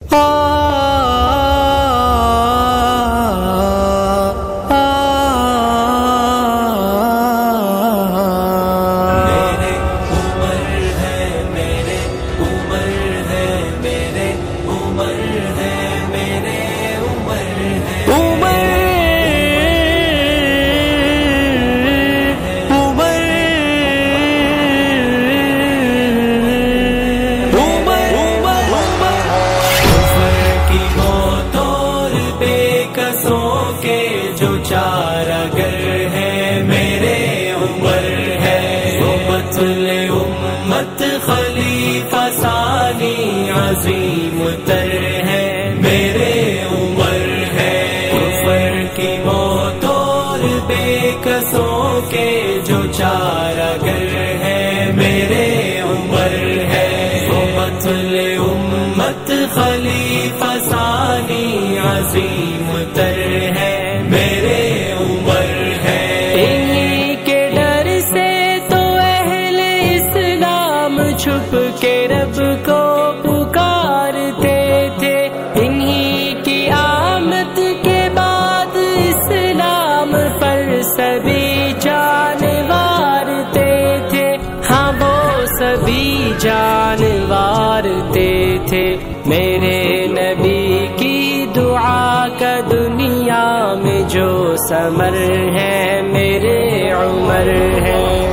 امت خلیفہ ثانی عظیم تر ہے میرے عمر ہے، کفر کی موت اور بے کسوں کے جو چارہ گر ہے میرے عمر ہے، مطل امت خلیفہ ثانی عظیم تر ہے میرے عمر ہے۔ انہی کے ڈر سے تو اہل اسلام چھپ کے رب کو پکارتے تھے، انہی کی آمد کے بعد اسلام پر سبھی جان وارتے تھے، ہاں وہ سبھی جان وارتے تھے۔ میرے نبی کی دعا کا دنیا میں جو ثمر ہے میرے عمر ہے۔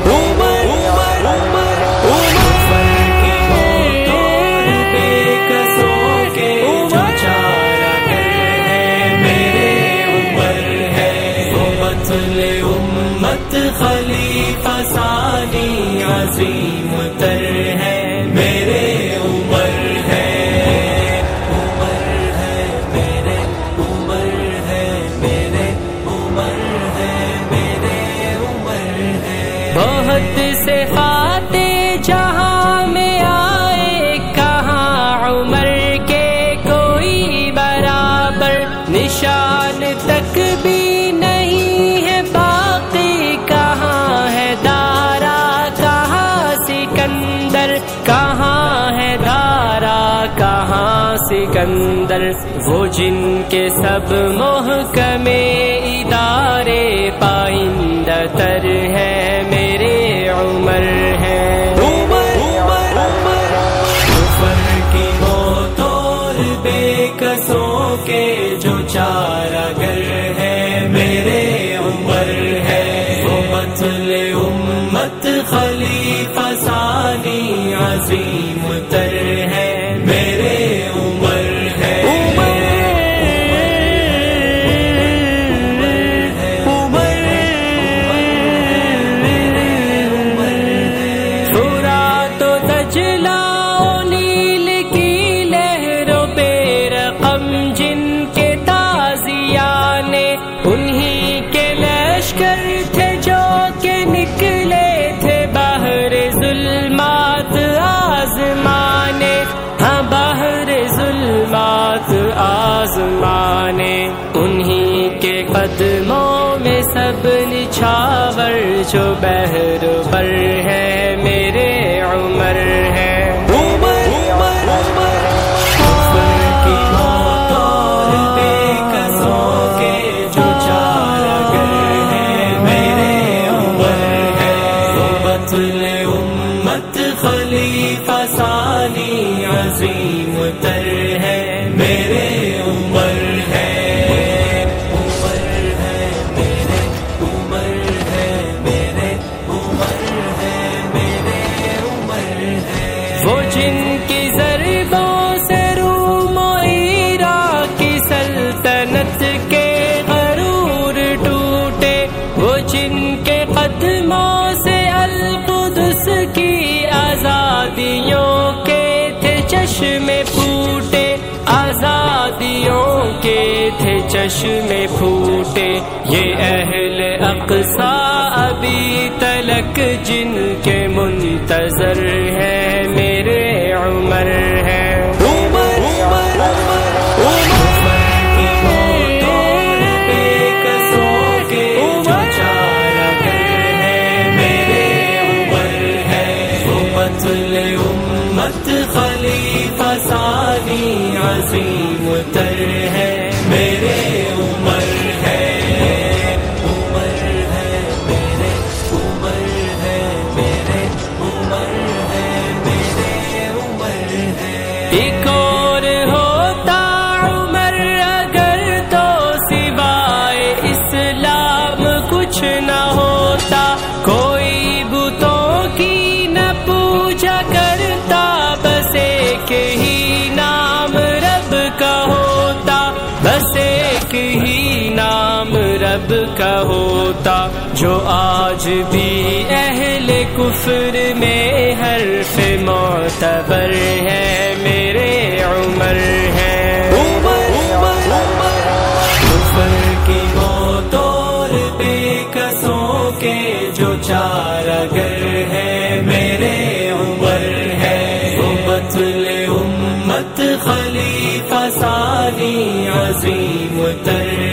امت خلیفہ ثانی عظیم تر ہے میرے عمر ہے، عمر ہے میرے عمر ہے میرے عمر ہے میرے عمر ہے۔ بہت سے فاتح جہاں میں آئے، کہاں عمر کے کوئی برابر، نشان تک بھی نہیں ہے باقی، کہاں ہے دارا کہاں سکندر، کہاں ہے دارا کہاں سکندر، وہ جن کے سب محکمے ادارے پائندہ تر ہے میرے عمر ہے۔ کفر کی موت اور بے کسوں کے جو چارہ گر ہے میرے عمر ہے، مطل امت خلیفہ ثانی عظیم تر ہے میرے عمر ہے۔ فرات و دجلہ و نیل کی لہروں پہ رقم جن کے تازیانے، انہی کے لشکر تھے جو کہ نکلے تھے بحر ظلمات آزمانے، ہاں بحر ظلمات آزمانے، انہی کے قدموں میں سب نچھاور جو بحر پر ہے میرے عمر ہے۔ امت خلیفہ ثانی عظیم تر ہے میرے عمر ہے، عمر ہے میرے عمر ہے میرے عمر ہے میرے عمر ہے۔ وہ جن کی ضربوں سے روم و عراق کی سلطنت کے غرور ٹوٹے، وہ جن کے قدموں سے القدس کی آزادیوں کے تھے چشمے پھوٹے، آزادیوں کے تھے چشمے پھوٹے، یہ اہل اقصی ابھی تلک جن کے منتظر ہے میرے عمر ہے۔ مطل امت خلیفہ ثانی عظیم تر ہے میرے عمر ہے عمر ہے میرے عمر ہے میرے عمر ہے میرے عمر ہے ایک اور ہوتا عمر اگر تو سوائے اسلام کچھ نہ ہوتا کوئی بتوں کی نہ پوجا کرتا بس ایک ہی نام رب کا ہوتا بس ایک ہی نام رب کا ہوتا جو آج بھی اہل کفر میں حرف معتبر ہے میرے عمر ہے کفر کی موت اور بے کسوں کے جو چارگر ہے میرے عمر ہے امت خلیفہ ثانی عظیم تر